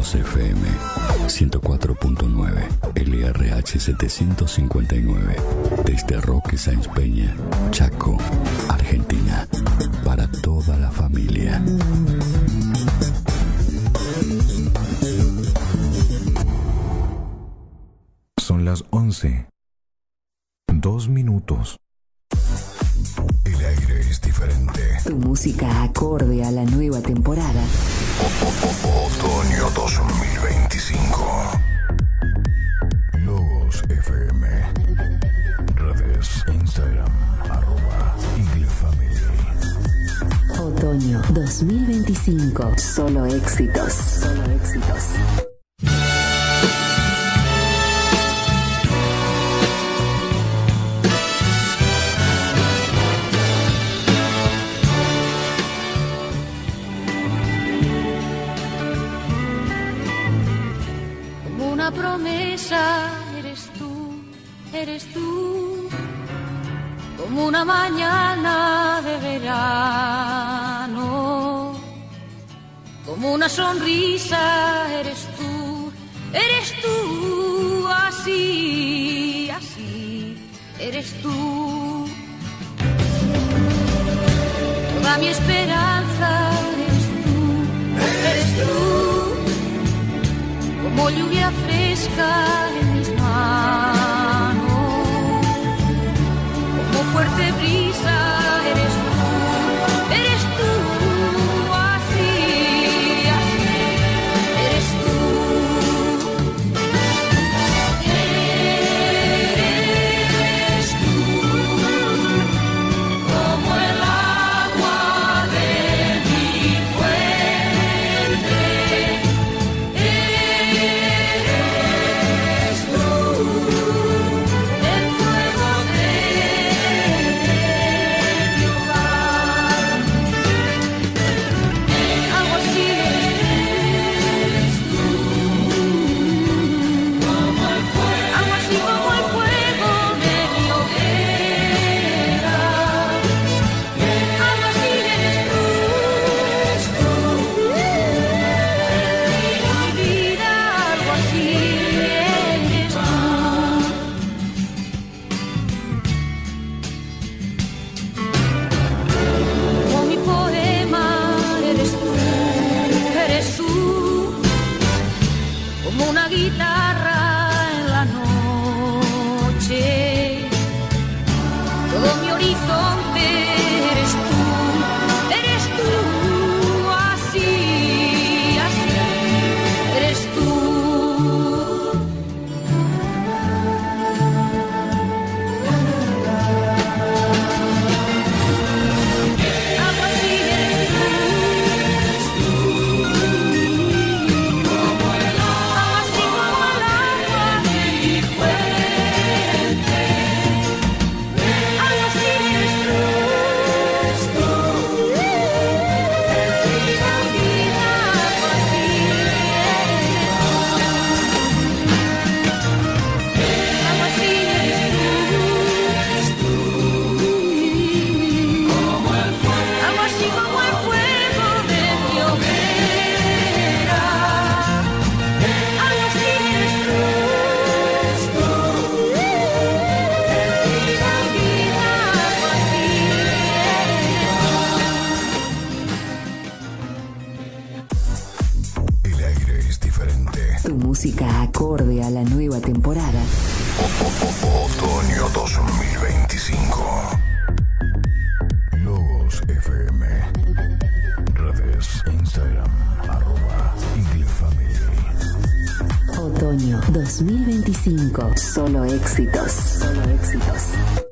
Logos FM 104.9 LRH 759 desde Roque Sáenz Peña, Chaco, Argentina, para toda la familia. Son las 11. 2 minutos. El aire es diferente. Tu música acorde a la nueva temporada. Otoño 2025. Logos FM. Redes, Instagram, @IgleFamily. Otoño 2025. Solo éxitos. Solo éxitos. Promesa, eres tú, como una mañana de verano, como una sonrisa, eres tú, así, eres tú, toda mi esperanza, eres tú. Como lluvia fresca en mis manos, como fuerte brisa, eres tú, así, eres tú. Eres tú, como el agua de mi fuente. Música acorde a la nueva temporada. Otoño 2025. Logos FM. Redes, Instagram, @IgleFamily. Otoño 2025. Solo éxitos. Solo éxitos.